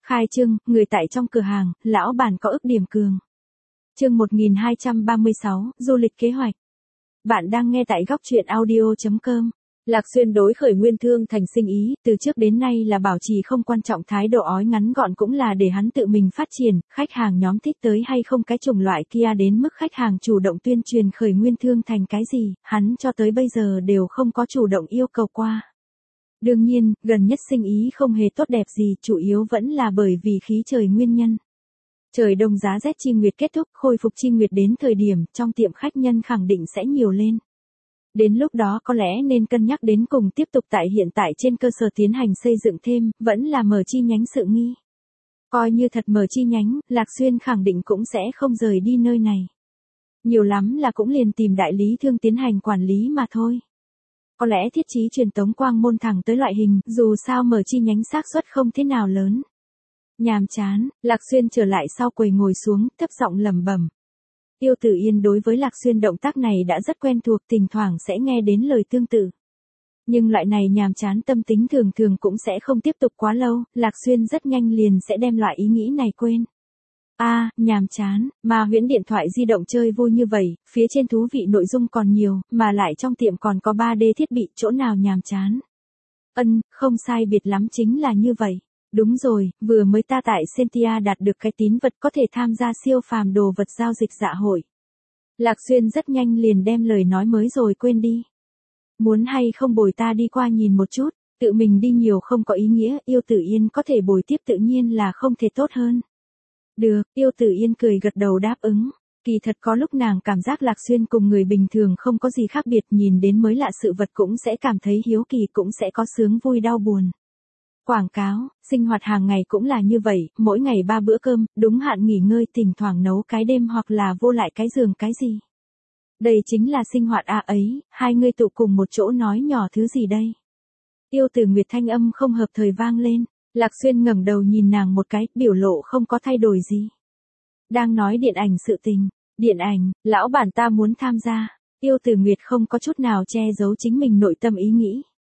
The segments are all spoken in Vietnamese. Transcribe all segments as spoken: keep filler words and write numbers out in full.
Khai trương, người tại trong cửa hàng, lão bản có ức điểm cường. Chương một nghìn hai trăm ba mươi sáu, du lịch kế hoạch. Bạn đang nghe tại góc truyện audio chấm com. Lạc Xuyên đối khởi Nguyên Thương thành sinh ý, từ trước đến nay là bảo trì không quan trọng thái độ ói ngắn gọn cũng là để hắn tự mình phát triển, khách hàng nhóm thích tới hay không cái chủng loại kia đến mức khách hàng chủ động tuyên truyền khởi Nguyên Thương thành cái gì, hắn cho tới bây giờ đều không có chủ động yêu cầu qua. Đương nhiên, gần nhất sinh ý không hề tốt đẹp gì, chủ yếu vẫn là bởi vì khí trời nguyên nhân. Trời đông giá rét chi nguyệt kết thúc, khôi phục chi nguyệt đến thời điểm, trong tiệm khách nhân khẳng định sẽ nhiều lên. Đến lúc đó có lẽ nên cân nhắc đến cùng tiếp tục tại hiện tại trên cơ sở tiến hành xây dựng thêm, vẫn là mở chi nhánh sự nghi. Coi như thật mở chi nhánh, Lạc Xuyên khẳng định cũng sẽ không rời đi nơi này. Nhiều lắm là cũng liền tìm đại lý thương tiến hành quản lý mà thôi. Có lẽ thiết trí truyền tống quang môn thẳng tới loại hình, dù sao mở chi nhánh xác suất không thế nào lớn. Nhàm chán, Lạc Xuyên trở lại sau quầy ngồi xuống, thấp giọng lẩm bẩm. Tiêu Tử Yên đối với Lạc Xuyên động tác này đã rất quen thuộc, thỉnh thoảng sẽ nghe đến lời tương tự. Nhưng loại này nhàm chán tâm tính thường thường cũng sẽ không tiếp tục quá lâu, Lạc Xuyên rất nhanh liền sẽ đem loại ý nghĩ này quên. A, à, nhàm chán, mà huyễn điện thoại di động chơi vui như vậy, phía trên thú vị nội dung còn nhiều, mà lại trong tiệm còn có ba D thiết bị, chỗ nào nhàm chán. Ân, không sai biệt lắm chính là như vậy. Đúng rồi, vừa mới ta tại Sentia đạt được cái tín vật có thể tham gia siêu phàm đồ vật giao dịch dạ hội. Lạc Xuyên rất nhanh liền đem lời nói mới rồi quên đi. Muốn hay không bồi ta đi qua nhìn một chút, tự mình đi nhiều không có ý nghĩa, Yêu Tử Yên có thể bồi tiếp tự nhiên là không thể tốt hơn. Được, Yêu Tử Yên cười gật đầu đáp ứng. Kỳ thật có lúc nàng cảm giác Lạc Xuyên cùng người bình thường không có gì khác biệt, nhìn đến mới lạ sự vật cũng sẽ cảm thấy hiếu kỳ, cũng sẽ có sướng vui đau buồn. Quảng cáo, sinh hoạt hàng ngày cũng là như vậy, mỗi ngày ba bữa cơm, đúng hạn nghỉ ngơi, thỉnh thoảng nấu cái đêm hoặc là vô lại cái giường cái gì. Đây chính là sinh hoạt à ấy, hai người tụ cùng một chỗ nói nhỏ thứ gì đây. Yêu Tử Nguyệt thanh âm không hợp thời vang lên, Lạc Xuyên ngẩng đầu nhìn nàng một cái, biểu lộ không có thay đổi gì. Đang nói điện ảnh sự tình, điện ảnh, lão bản ta muốn tham gia, Yêu Tử Nguyệt không có chút nào che giấu chính mình nội tâm ý nghĩ.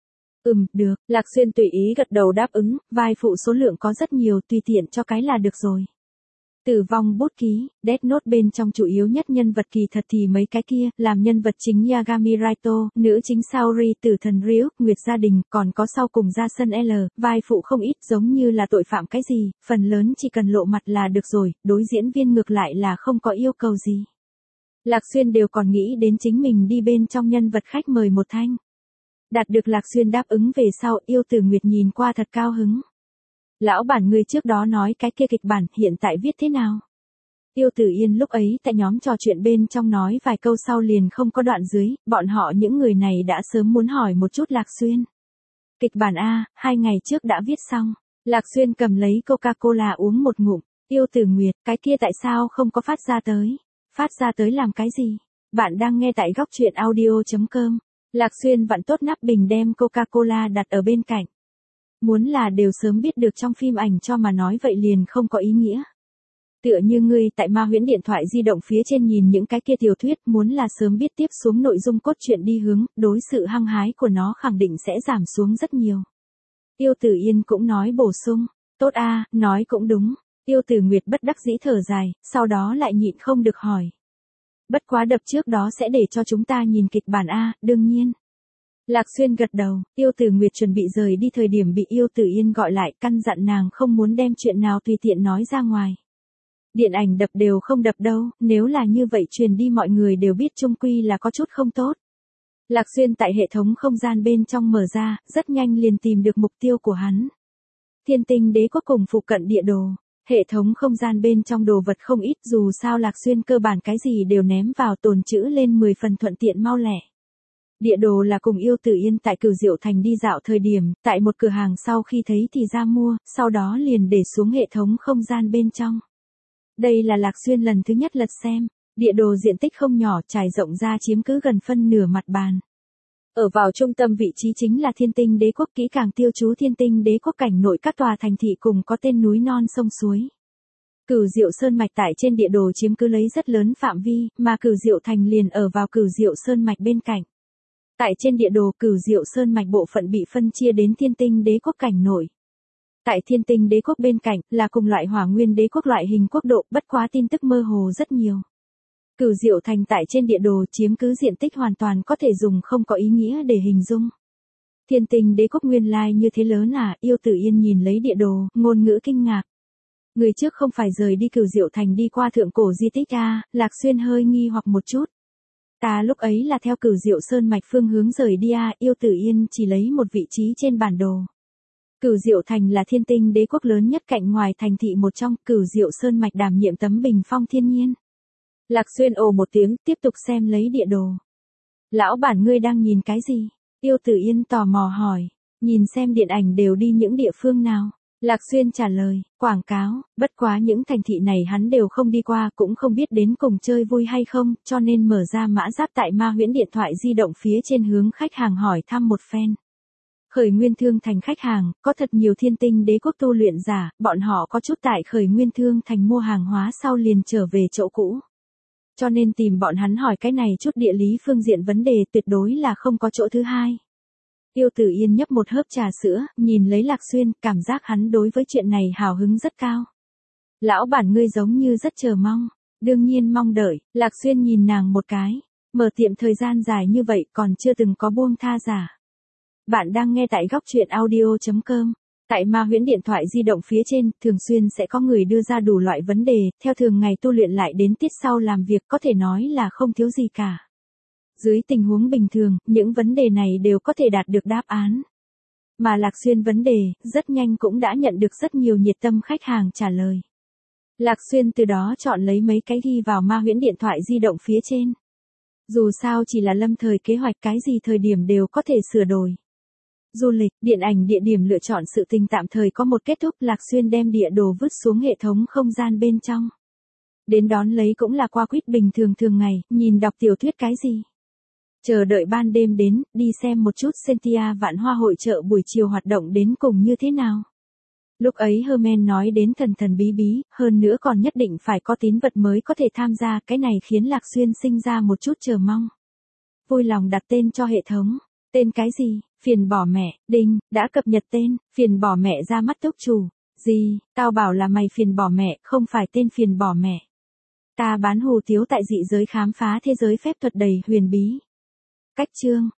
Ừm, được, Lạc Xuyên tùy ý gật đầu đáp ứng, vai phụ số lượng có rất nhiều, tùy tiện cho cái là được rồi. Tử vong bút ký, Death Note bên trong chủ yếu nhất nhân vật kỳ thật thì mấy cái kia, làm nhân vật chính Yagami Raito, nữ chính Saori, tử thần Ryuk, Nguyệt gia đình, còn có sau cùng ra sân L, vai phụ không ít, giống như là tội phạm cái gì, phần lớn chỉ cần lộ mặt là được rồi, đối diễn viên ngược lại là không có yêu cầu gì. Lạc Xuyên đều còn nghĩ đến chính mình đi bên trong nhân vật khách mời một thanh. Đạt được Lạc Xuyên đáp ứng về sau, Yêu Tử Nguyệt nhìn qua thật cao hứng. Lão bản người trước đó nói cái kia kịch bản, hiện tại viết thế nào? Yêu Tử Yên lúc ấy tại nhóm trò chuyện bên trong nói vài câu sau liền không có đoạn dưới, bọn họ những người này đã sớm muốn hỏi một chút Lạc Xuyên. Kịch bản A, hai ngày trước đã viết xong. Lạc Xuyên cầm lấy Coca-Cola uống một ngụm. Yêu Tử Nguyệt, cái kia tại sao không có phát ra tới? Phát ra tới làm cái gì? Bạn đang nghe tại góc truyện audio chấm com. Lạc Xuyên vặn tốt nắp bình đem Coca-Cola đặt ở bên cạnh. Muốn là đều sớm biết được trong phim ảnh cho mà nói vậy liền không có ý nghĩa. Tựa như ngươi tại ma huyễn điện thoại di động phía trên nhìn những cái kia tiểu thuyết, muốn là sớm biết tiếp xuống nội dung cốt truyện đi hướng, đối sự hăng hái của nó khẳng định sẽ giảm xuống rất nhiều. Yêu Tử Yên cũng nói bổ sung, tốt a, nói cũng đúng. Yêu Tử Nguyệt bất đắc dĩ thở dài, sau đó lại nhịn không được hỏi. Bất quá đập trước đó sẽ để cho chúng ta nhìn kịch bản A, đương nhiên. Lạc Xuyên gật đầu, Yêu Tử Nguyệt chuẩn bị rời đi thời điểm bị Yêu Tử Yên gọi lại, căn dặn nàng không muốn đem chuyện nào tùy tiện nói ra ngoài. Điện ảnh đập đều không đập đâu, nếu là như vậy truyền đi mọi người đều biết chung quy là có chút không tốt. Lạc Xuyên tại hệ thống không gian bên trong mở ra, rất nhanh liền tìm được mục tiêu của hắn. Thiên Tinh Đế Quốc cùng phụ cận địa đồ. Hệ thống không gian bên trong đồ vật không ít, dù sao Lạc Xuyên cơ bản cái gì đều ném vào tồn trữ lên mười phần thuận tiện mau lẹ. Địa đồ là cùng Yêu Tử Yên tại Cửu Diệu Thành đi dạo thời điểm, tại một cửa hàng sau khi thấy thì ra mua, sau đó liền để xuống hệ thống không gian bên trong. Đây là Lạc Xuyên lần thứ nhất lật xem, địa đồ diện tích không nhỏ, trải rộng ra chiếm cứ gần phân nửa mặt bàn. Ở vào trung tâm vị trí chính là Thiên Tinh Đế Quốc, kỹ càng tiêu chú Thiên Tinh Đế Quốc cảnh nội các tòa thành thị cùng có tên núi non sông suối. Cửu Diệu Sơn mạch tại trên địa đồ chiếm cứ lấy rất lớn phạm vi, mà Cửu Diệu Thành liền ở vào Cửu Diệu Sơn mạch bên cạnh. Tại trên địa đồ, Cửu Diệu Sơn mạch bộ phận bị phân chia đến Thiên Tinh Đế Quốc cảnh nội. Tại Thiên Tinh Đế quốc bên cạnh, là cùng loại Hỏa Nguyên Đế quốc loại hình quốc độ, bất quá tin tức mơ hồ rất nhiều. Cửu Diệu Thành tại trên địa đồ chiếm cứ diện tích hoàn toàn có thể dùng không có ý nghĩa để hình dung. Thiên Tinh Đế quốc nguyên lai như thế lớn à? Yêu Tử Yên nhìn lấy địa đồ, ngôn ngữ kinh ngạc. Người trước không phải rời đi Cửu Diệu Thành đi qua thượng cổ di tích à? Lạc Xuyên hơi nghi hoặc một chút. Ta lúc ấy là theo Cửu Diệu Sơn mạch phương hướng rời đi à? Yêu Tử Yên chỉ lấy một vị trí trên bản đồ. Cửu Diệu Thành là Thiên Tinh Đế quốc lớn nhất cạnh ngoài thành thị một trong, Cửu Diệu Sơn mạch đảm nhiệm tấm bình phong thiên nhiên. Lạc Xuyên ồ một tiếng, tiếp tục xem lấy địa đồ. Lão bản ngươi đang nhìn cái gì? Yêu Tử Yên tò mò hỏi, nhìn xem điện ảnh đều đi những địa phương nào? Lạc Xuyên trả lời, quảng cáo, bất quá những thành thị này hắn đều không đi qua, cũng không biết đến cùng chơi vui hay không, cho nên mở ra mã giáp tại Ma Huyễn điện thoại di động phía trên hướng khách hàng hỏi thăm một phen. Khởi Nguyên Thương Thành khách hàng, có thật nhiều Thiên Tinh Đế quốc tu luyện giả, bọn họ có chút tại Khởi Nguyên Thương Thành mua hàng hóa sau liền trở về chỗ cũ. Cho nên tìm bọn hắn hỏi cái này chút địa lý phương diện vấn đề tuyệt đối là không có chỗ thứ hai. Yêu Tử Yên nhấp một hớp trà sữa, nhìn lấy Lạc Xuyên, cảm giác hắn đối với chuyện này hào hứng rất cao. Lão bản ngươi giống như rất chờ mong. Đương nhiên mong đợi, Lạc Xuyên nhìn nàng một cái. Mở tiệm thời gian dài như vậy còn chưa từng có buông tha giả. Bạn đang nghe tại góc truyện audio chấm com. Tại Ma Huyễn điện thoại di động phía trên, thường xuyên sẽ có người đưa ra đủ loại vấn đề, theo thường ngày tu luyện lại đến tiết sau làm việc có thể nói là không thiếu gì cả. Dưới tình huống bình thường, những vấn đề này đều có thể đạt được đáp án. Mà Lạc Xuyên vấn đề, rất nhanh cũng đã nhận được rất nhiều nhiệt tâm khách hàng trả lời. Lạc Xuyên từ đó chọn lấy mấy cái ghi vào Ma Huyễn điện thoại di động phía trên. Dù sao chỉ là lâm thời kế hoạch, cái gì thời điểm đều có thể sửa đổi. Du lịch, điện ảnh địa điểm lựa chọn sự tình tạm thời có một kết thúc, Lạc Xuyên đem địa đồ vứt xuống hệ thống không gian bên trong. Đến đón lấy cũng là qua quýt bình thường thường ngày, nhìn đọc tiểu thuyết cái gì. Chờ đợi ban đêm đến, đi xem một chút Sentia Vạn Hoa hội chợ buổi chiều hoạt động đến cùng như thế nào. Lúc ấy Herman nói đến thần thần bí bí, hơn nữa còn nhất định phải có tín vật mới có thể tham gia, cái này khiến Lạc Xuyên sinh ra một chút chờ mong. Vui lòng đặt tên cho hệ thống. Tên cái gì? Phiền bỏ mẹ, đinh, đã cập nhật tên, phiền bỏ mẹ ra mắt túc chủ. Gì, tao bảo là mày phiền bỏ mẹ, không phải tên phiền bỏ mẹ. Ta bán hủ tiếu tại dị giới khám phá thế giới phép thuật đầy huyền bí. Cách chương,